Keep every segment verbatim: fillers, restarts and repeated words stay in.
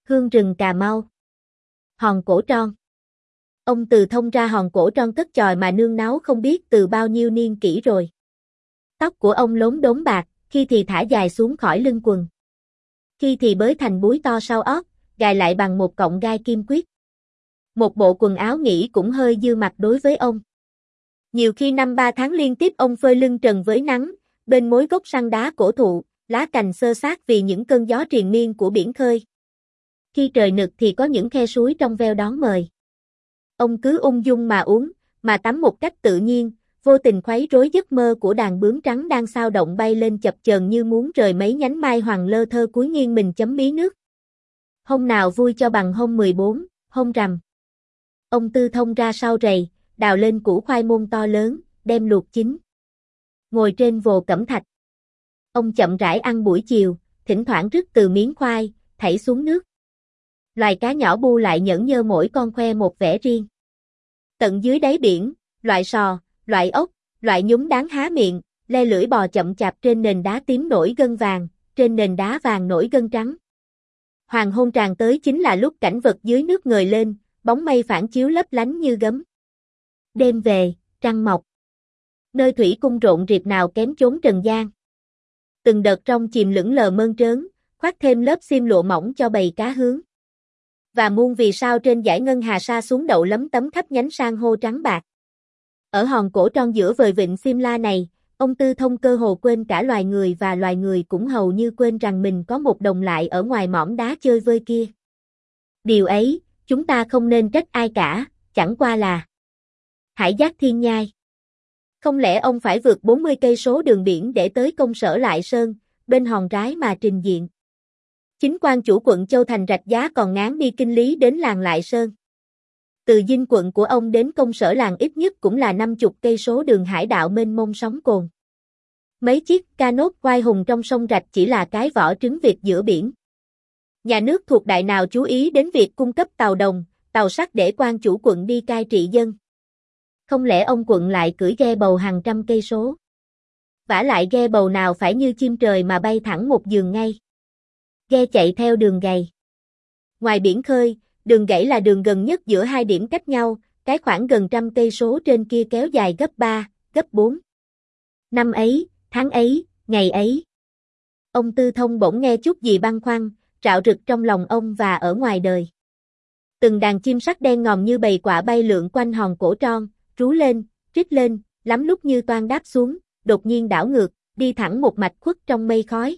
Hương rừng Cà Mau. Hòn Cổ Tron. Ông Từ Thông ra hòn cổ tron cất chòi mà nương náu không biết từ bao nhiêu niên kỷ rồi. Tóc của ông lốm đốm bạc, khi thì thả dài xuống khỏi lưng quần. Khi thì bới thành búi to sau ót, gài lại bằng một cọng gai kim quyết. Một bộ quần áo nghĩ cũng hơi dư mặc đối với ông. Nhiều khi năm ba tháng liên tiếp ông phơi lưng trần với nắng, bên mối gốc săn đá cổ thụ, lá cành xơ xác vì những cơn gió triền miên của biển khơi. Khi trời nực thì có những khe suối trong veo đón mời. Ông cứ ung dung mà uống, mà tắm một cách tự nhiên, vô tình khuấy rối giấc mơ của đàn bướm trắng đang sao động bay lên chập chờn như muốn rời mấy nhánh mai hoàng lơ thơ cúi nghiêng mình chấm bí nước. Hôm nào vui cho bằng hôm mười bốn, hôm rằm. Ông Tư Thông ra sau rầy, đào lên củ khoai môn to lớn, đem luộc chín. Ngồi trên vồ cẩm thạch. Ông chậm rãi ăn buổi chiều, thỉnh thoảng rứt từ miếng khoai, thảy xuống nước. Loài cá nhỏ bu lại nhẫn nhơ mỗi con khoe một vẻ riêng. Tận dưới đáy biển, loại sò, loại ốc, loại nhúng đáng há miệng, le lưỡi bò chậm chạp trên nền đá tím nổi gân vàng, trên nền đá vàng nổi gân trắng. Hoàng hôn tràn tới chính là lúc cảnh vật dưới nước ngời lên, bóng mây phản chiếu lấp lánh như gấm. Đêm về, trăng mọc. Nơi thủy cung rộn rịp nào kém chốn trần gian. Từng đợt trong chìm lững lờ mơn trớn, khoác thêm lớp xiêm lụa mỏng cho bầy cá hướng. Và muôn vì sao trên dải ngân hà sa xuống đậu lấm tấm khắp nhánh san hô trắng bạc. Ở hòn cổ tron giữa vời vịnh Simla này, ông Tư Thông cơ hồ quên cả loài người và loài người cũng hầu như quên rằng mình có một đồng lại ở ngoài mỏm đá chơi vơi kia. Điều ấy, chúng ta không nên trách ai cả, chẳng qua là hải giác thiên nhai. Không lẽ ông phải vượt bốn mươi cây số đường biển để tới công sở Lại Sơn, bên hòn rái mà trình diện? Chính quan chủ quận Châu Thành Rạch Giá còn ngán đi kinh lý đến làng Lại Sơn. Từ dinh quận của ông đến công sở làng ít nhất cũng là năm mươi cây số đường hải đạo mênh mông sóng cồn. Mấy chiếc cano quai hùng trong sông Rạch chỉ là cái vỏ trứng vịt giữa biển. Nhà nước thuộc đại nào chú ý đến việc cung cấp tàu đồng, tàu sắt để quan chủ quận đi cai trị dân? Không lẽ ông quận lại cưỡi ghe bầu hàng trăm cây số? Vả lại ghe bầu nào phải như chim trời mà bay thẳng một giường ngay. Ghe chạy theo đường gầy. Ngoài biển khơi, đường gãy là đường gần nhất giữa hai điểm cách nhau, cái khoảng gần trăm cây số trên kia kéo dài gấp ba, gấp bốn. Năm ấy, tháng ấy, ngày ấy. Ông Tư Thông bỗng nghe chút gì băn khoăn, rạo rực trong lòng ông và ở ngoài đời. Từng đàn chim sắt đen ngòm như bầy quạ bay lượn quanh hòn cổ tron, rú lên, rít lên, lắm lúc như toan đáp xuống, đột nhiên đảo ngược, đi thẳng một mạch khuất trong mây khói.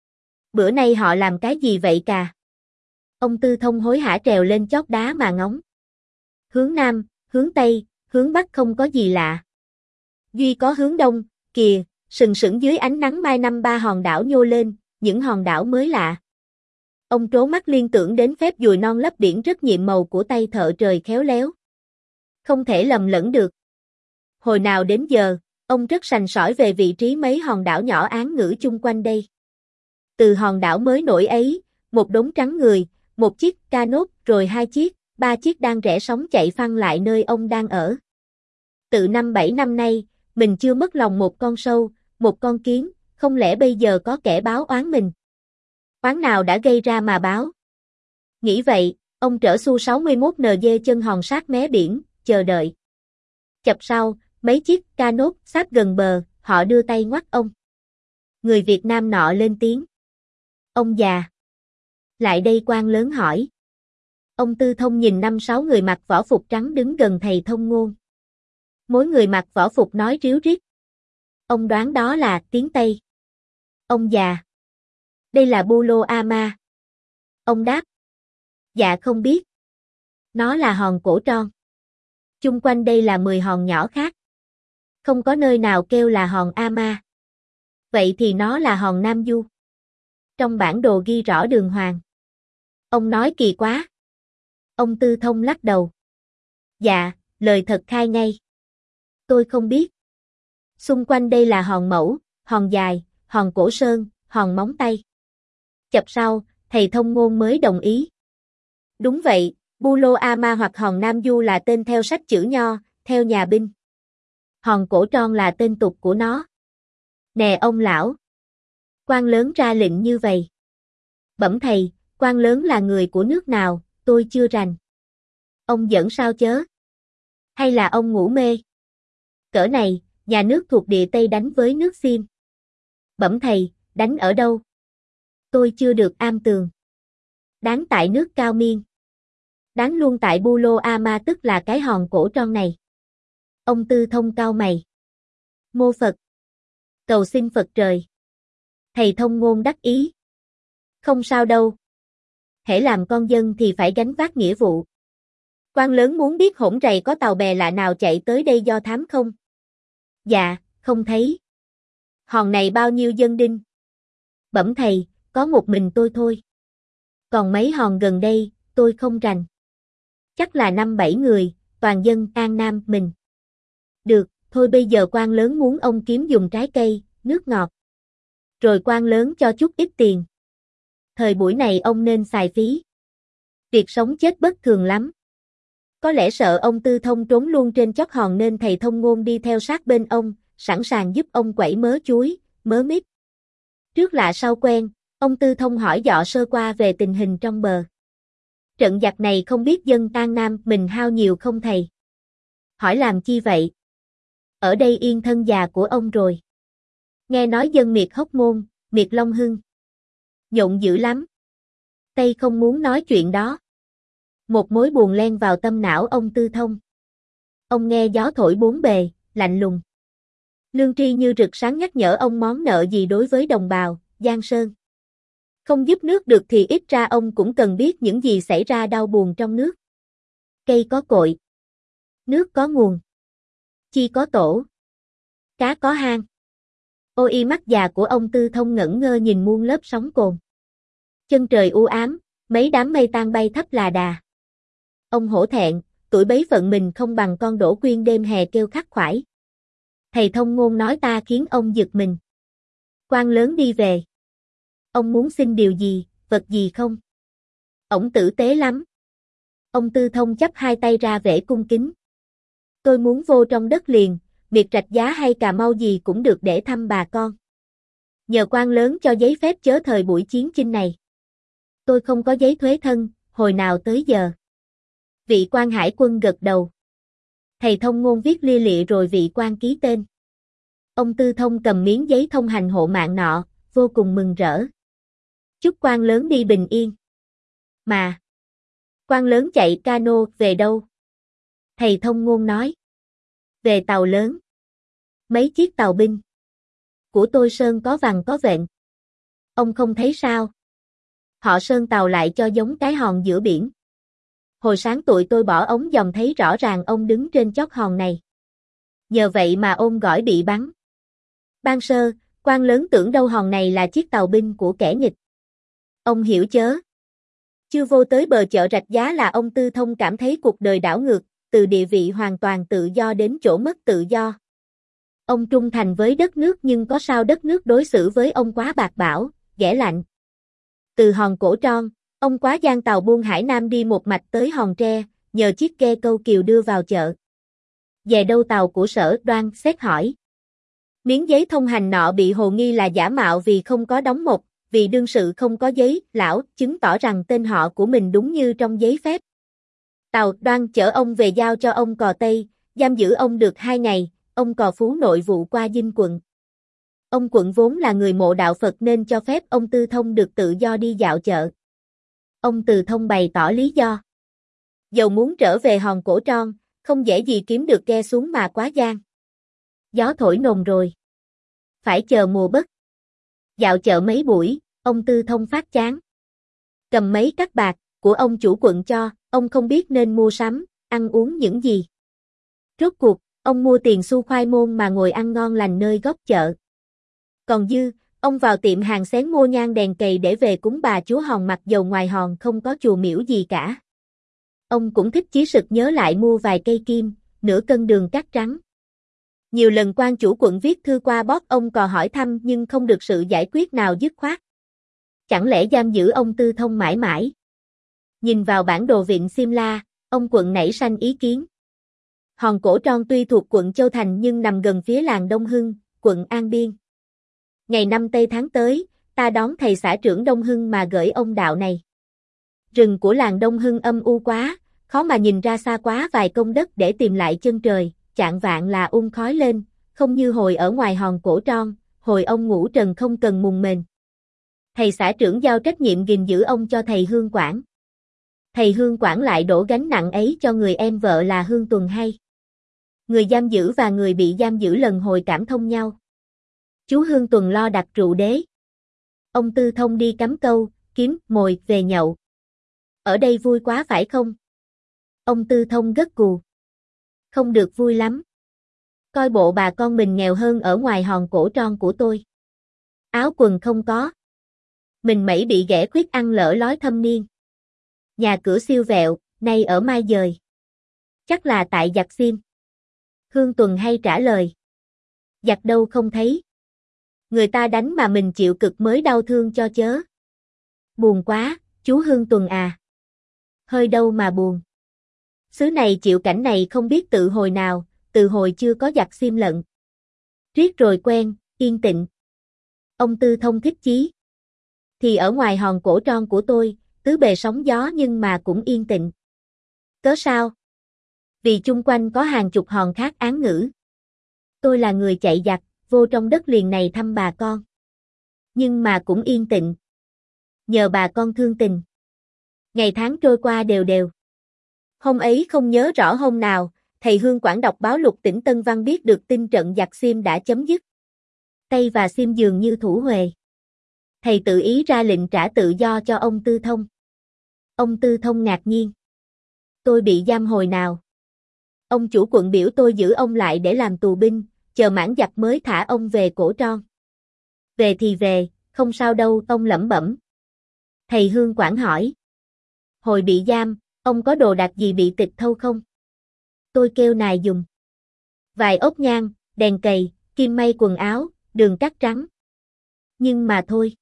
Bữa nay họ làm cái gì vậy cà? Ông Tư Thông hối hả trèo lên chót đá mà ngóng. Hướng Nam, hướng Tây, hướng Bắc không có gì lạ. Duy có hướng Đông, kìa, sừng sững dưới ánh nắng mai năm ba hòn đảo nhô lên, những hòn đảo mới lạ. Ông trố mắt liên tưởng đến phép dùi non lấp biển rất nhiệm màu của tay thợ trời khéo léo. Không thể lầm lẫn được. Hồi nào đến giờ, ông rất sành sỏi về vị trí mấy hòn đảo nhỏ án ngữ chung quanh đây. Từ hòn đảo mới nổi ấy, một đống trắng người, một chiếc cano, rồi hai chiếc, ba chiếc đang rẽ sóng chạy phăng lại nơi ông đang ở. Từ năm bảy năm nay, mình chưa mất lòng một con sâu, một con kiến, không lẽ bây giờ có kẻ báo oán mình? Oán nào đã gây ra mà báo? Nghĩ vậy, ông trở Su sáu mươi mốt en giê chân hòn sát mé biển, chờ đợi. Chập sau, mấy chiếc cano sát gần bờ, họ đưa tay ngoắt ông. Người Việt Nam nọ lên tiếng. Ông già. Lại đây quan lớn hỏi. Ông Tư Thông nhìn năm sáu người mặc võ phục trắng đứng gần thầy thông ngôn. Mỗi người mặc võ phục nói ríu rít. Ông đoán đó là tiếng Tây. Ông già. Đây là Bulo Ama. Ông đáp. Dạ không biết. Nó là hòn cổ tron. Chung quanh đây là mười hòn nhỏ khác. Không có nơi nào kêu là hòn Ama. Vậy thì nó là hòn Nam Du. Trong bản đồ ghi rõ đường hoàng. Ông nói kỳ quá. Ông Tư Thông lắc đầu. Dạ, lời thật khai ngay. Tôi không biết. Xung quanh đây là hòn Mẫu, hòn Dài, hòn Cổ Sơn, hòn Móng Tay. Chập sau, thầy thông ngôn mới đồng ý. Đúng vậy, Bulo Ama hoặc hòn Nam Du là tên theo sách chữ Nho, theo nhà binh. Hòn cổ tron là tên tục của nó. Nè ông lão. Quan lớn ra lệnh như vậy. Bẩm thầy, Quan lớn là người của nước nào, tôi chưa rành. Ông giỡn sao chớ? Hay là ông ngủ mê? Cỡ này, nhà nước thuộc địa Tây đánh với nước Xiêm. Bẩm thầy, đánh ở đâu? Tôi chưa được am tường. Đáng tại nước Cao Miên. Đáng luôn tại Bulo Ama tức là cái hòn cổ tròn này. Ông Tư Thông cau mày. Mô Phật. Cầu xin Phật trời. Thầy Thông Ngôn đắc ý. Không sao đâu. Hễ làm con dân thì phải gánh vác nghĩa vụ. Quan lớn muốn biết hỗn rầy có tàu bè lạ nào chạy tới đây do thám không? Dạ, không thấy. Hòn này bao nhiêu dân đinh? Bẩm thầy, có một mình tôi thôi. Còn mấy hòn gần đây, tôi không rành. Chắc là năm bảy người, toàn dân An Nam mình. Được, thôi bây giờ quan lớn muốn ông kiếm dùng trái cây, nước ngọt. Rồi quan lớn cho chút ít tiền. Thời buổi này ông nên xài phí. Việc sống chết bất thường lắm. Có lẽ sợ ông Tư Thông trốn luôn trên chót hòn nên thầy Thông Ngôn đi theo sát bên ông, sẵn sàng giúp ông quẩy mớ chuối, mớ mít. Trước lạ sau quen, ông Tư Thông hỏi dọ sơ qua về tình hình trong bờ. Trận giặc này không biết dân An Nam mình hao nhiều không thầy? Hỏi làm chi vậy? Ở đây yên thân già của ông rồi. Nghe nói dân miệt Hóc Môn, miệt Long Hưng. Nhộn dữ lắm. Tây không muốn nói chuyện đó. Một mối buồn len vào tâm não ông Tư Thông. Ông nghe gió thổi bốn bề, lạnh lùng. Lương tri như rực sáng nhắc nhở ông món nợ gì đối với đồng bào, Giang Sơn. Không giúp nước được thì ít ra ông cũng cần biết những gì xảy ra đau buồn trong nước. Cây có cội. Nước có nguồn. Chi có tổ. Cá có hang. Ôi mắt già của ông Tư Thông ngẩn ngơ nhìn muôn lớp sóng cồn. Chân trời u ám, mấy đám mây tan bay thấp là đà. Ông hổ thẹn, tuổi bấy phận mình không bằng con Đỗ Quyên đêm hè kêu khắc khoải. Thầy Thông Ngôn nói ta khiến ông giật mình. Quan lớn đi về. Ông muốn xin điều gì, vật gì không? Ổng tử tế lắm. Ông Tư Thông chắp hai tay ra vẽ cung kính. Tôi muốn vô trong đất liền, miệt Rạch Giá hay Cà Mau gì cũng được để thăm bà con. Nhờ quan lớn cho giấy phép chớ thời buổi chiến chinh này. Tôi không có giấy thuế thân, hồi nào tới giờ. Vị quan hải quân gật đầu. Thầy Thông Ngôn viết lia lịa rồi vị quan ký tên. Ông Tư Thông cầm miếng giấy thông hành hộ mạng nọ, vô cùng mừng rỡ. Chúc quan lớn đi bình yên. Mà, quan lớn chạy cano về đâu? Thầy Thông Ngôn nói. Về tàu lớn. Mấy chiếc tàu binh. Của tôi sơn có vằn có vện. Ông không thấy sao? Họ sơn tàu lại cho giống cái hòn giữa biển. Hồi sáng tụi tôi bỏ ống dòm thấy rõ ràng ông đứng trên chót hòn này. Nhờ vậy mà ôm gỏi bị bắn. Ban sơ, quan lớn tưởng đâu hòn này là chiếc tàu binh của kẻ nghịch. Ông hiểu chớ. Chưa vô tới bờ chợ Rạch Giá là ông Tư Thông cảm thấy cuộc đời đảo ngược, từ địa vị hoàn toàn tự do đến chỗ mất tự do. Ông trung thành với đất nước nhưng có sao đất nước đối xử với ông quá bạc bẽo, ghẻ lạnh. Từ hòn Cổ Tròn, ông quá giang tàu buôn Hải Nam đi một mạch tới hòn Tre, nhờ chiếc ghe câu kiều đưa vào chợ. Về đâu tàu của Sở Đoan xét hỏi. Miếng giấy thông hành nọ bị hồ nghi là giả mạo vì không có đóng mộc, vì đương sự không có giấy, lão chứng tỏ rằng tên họ của mình đúng như trong giấy phép. Tàu Đoan chở ông về giao cho ông Cò Tây, giam giữ ông được hai ngày, ông Cò Phú nội vụ qua Dinh quận. Ông quận vốn là người mộ đạo Phật nên cho phép ông Tư Thông được tự do đi dạo chợ. Ông Từ Thông bày tỏ lý do. Dầu muốn trở về hòn Cổ Tròn, không dễ gì kiếm được ghe xuống mà quá gian. Gió thổi nồng rồi. Phải chờ mùa bấc. Dạo chợ mấy buổi, ông Tư Thông phát chán. Cầm mấy cắc bạc, của ông chủ quận cho, ông không biết nên mua sắm, ăn uống những gì. Rốt cuộc, ông mua tiền xu khoai môn mà ngồi ăn ngon lành nơi góc chợ. Còn dư, ông vào tiệm hàng xén mua nhang đèn cầy để về cúng bà chúa hòn mặc dầu ngoài hòn không có chùa miễu gì cả. Ông cũng thích chí sực nhớ lại mua vài cây kim, nửa cân đường cát trắng. Nhiều lần quan chủ quận viết thư qua bót ông Cò hỏi thăm nhưng không được sự giải quyết nào dứt khoát. Chẳng lẽ giam giữ ông Tư Thông mãi mãi? Nhìn vào bản đồ Vịnh Simla, ông quận nảy sanh ý kiến. Hòn Cổ Tròn tuy thuộc quận Châu Thành nhưng nằm gần phía làng Đông Hưng, quận An Biên. Ngày năm tây tháng tới, ta đón thầy xã trưởng Đông Hưng mà gửi ông đạo này. Rừng của làng Đông Hưng âm u quá, khó mà nhìn ra xa quá vài công đất để tìm lại chân trời, chạng vạng là um khói lên, không như hồi ở ngoài hòn Cổ Tron, hồi ông ngủ trần không cần mùng mền. Thầy xã trưởng giao trách nhiệm gìn giữ ông cho thầy Hương quản. Thầy Hương quản lại đổ gánh nặng ấy cho người em vợ là Hương Tuần hay. Người giam giữ và người bị giam giữ lần hồi cảm thông nhau. Chú Hương Tuần lo đặt rượu đế. Ông Tư Thông đi cắm câu, kiếm mồi về nhậu. Ở đây vui quá phải không? Ông Tư Thông gật gù. Không được vui lắm. Coi bộ bà con mình nghèo hơn ở ngoài hòn Cổ Tron của tôi. Áo quần không có. Mình mẩy bị ghẻ khuyết ăn lỡ lói thâm niên. Nhà cửa siêu vẹo, nay ở mai dời. Chắc là tại giặc xiêm. Hương Tuần hay trả lời. Giặc đâu không thấy. Người ta đánh mà mình chịu cực mới đau thương cho chớ. Buồn quá, chú Hương Tuần à. Hơi đâu mà buồn. Xứ này chịu cảnh này không biết tự hồi nào, từ hồi chưa có giặc xiêm lận. Riết rồi quen, yên tĩnh. Ông Tư Thông thích chí. Thì ở ngoài hòn Cổ Tron của tôi, tứ bề sóng gió nhưng mà cũng yên tĩnh. Cớ sao? Vì chung quanh có hàng chục hòn khác án ngữ. Tôi là người chạy giặc, vô trong đất liền này thăm bà con. Nhưng mà cũng yên tĩnh. Nhờ bà con thương tình. Ngày tháng trôi qua đều đều. Hôm ấy không nhớ rõ hôm nào, thầy Hương quản đọc báo Lục Tỉnh Tân Văn biết được tin trận giặc xiêm đã chấm dứt. Tây và xiêm dường như thủ huề. Thầy tự ý ra lệnh trả tự do cho ông Tư Thông. Ông Tư Thông ngạc nhiên. Tôi bị giam hồi nào? Ông chủ quận biểu tôi giữ ông lại để làm tù binh, chờ mãn giặc mới thả ông về Cổ Tron. Về thì về, không sao đâu, ông lẩm bẩm. Thầy Hương quản hỏi. Hồi bị giam, ông có đồ đạc gì bị tịch thâu không? Tôi kêu nài dùng. Vài ốp nhang, đèn cầy, kim may quần áo, đường cát trắng. Nhưng mà thôi.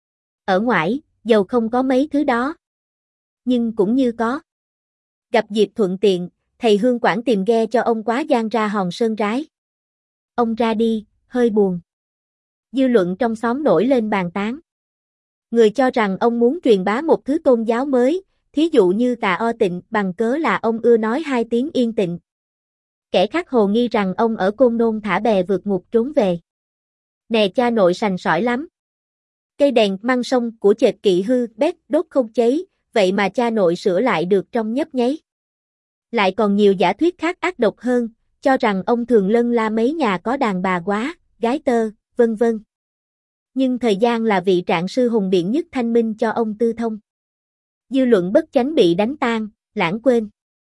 Ở ngoại, dầu không có mấy thứ đó. Nhưng cũng như có. Gặp dịp thuận tiện, thầy Hương quản tìm ghe cho ông quá giang ra hòn Sơn Rái. Ông ra đi, hơi buồn. Dư luận trong xóm nổi lên bàn tán. Người cho rằng ông muốn truyền bá một thứ tôn giáo mới, thí dụ như tà o tịnh, bằng cớ là ông ưa nói hai tiếng yên tịnh. Kẻ khác hồ nghi rằng ông ở Côn Nôn thả bè vượt ngục trốn về. Nè cha nội sành sỏi lắm. Cây đèn măng sông của chệt kỵ hư, bét, đốt không cháy, vậy mà cha nội sửa lại được trong nhấp nháy. Lại còn nhiều giả thuyết khác ác độc hơn, cho rằng ông thường lân la mấy nhà có đàn bà quá, gái tơ, vân vân. Nhưng thời gian là vị trạng sư hùng biện nhất thanh minh cho ông Tư Thông. Dư luận bất chánh bị đánh tan, lãng quên.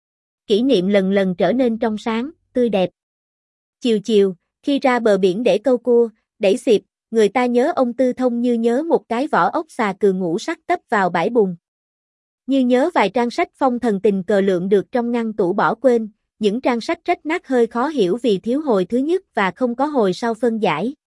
Kỷ niệm lần lần trở nên trong sáng, tươi đẹp. Chiều chiều, khi ra bờ biển để câu cua, đẩy xịp, người ta nhớ ông Tư Thông như nhớ một cái vỏ ốc xà cừ ngũ sắc tấp vào bãi bùn. Như nhớ vài trang sách phong thần tình cờ lượng được trong ngăn tủ bỏ quên, những trang sách rách nát hơi khó hiểu vì thiếu hồi thứ nhất và không có hồi sau phân giải.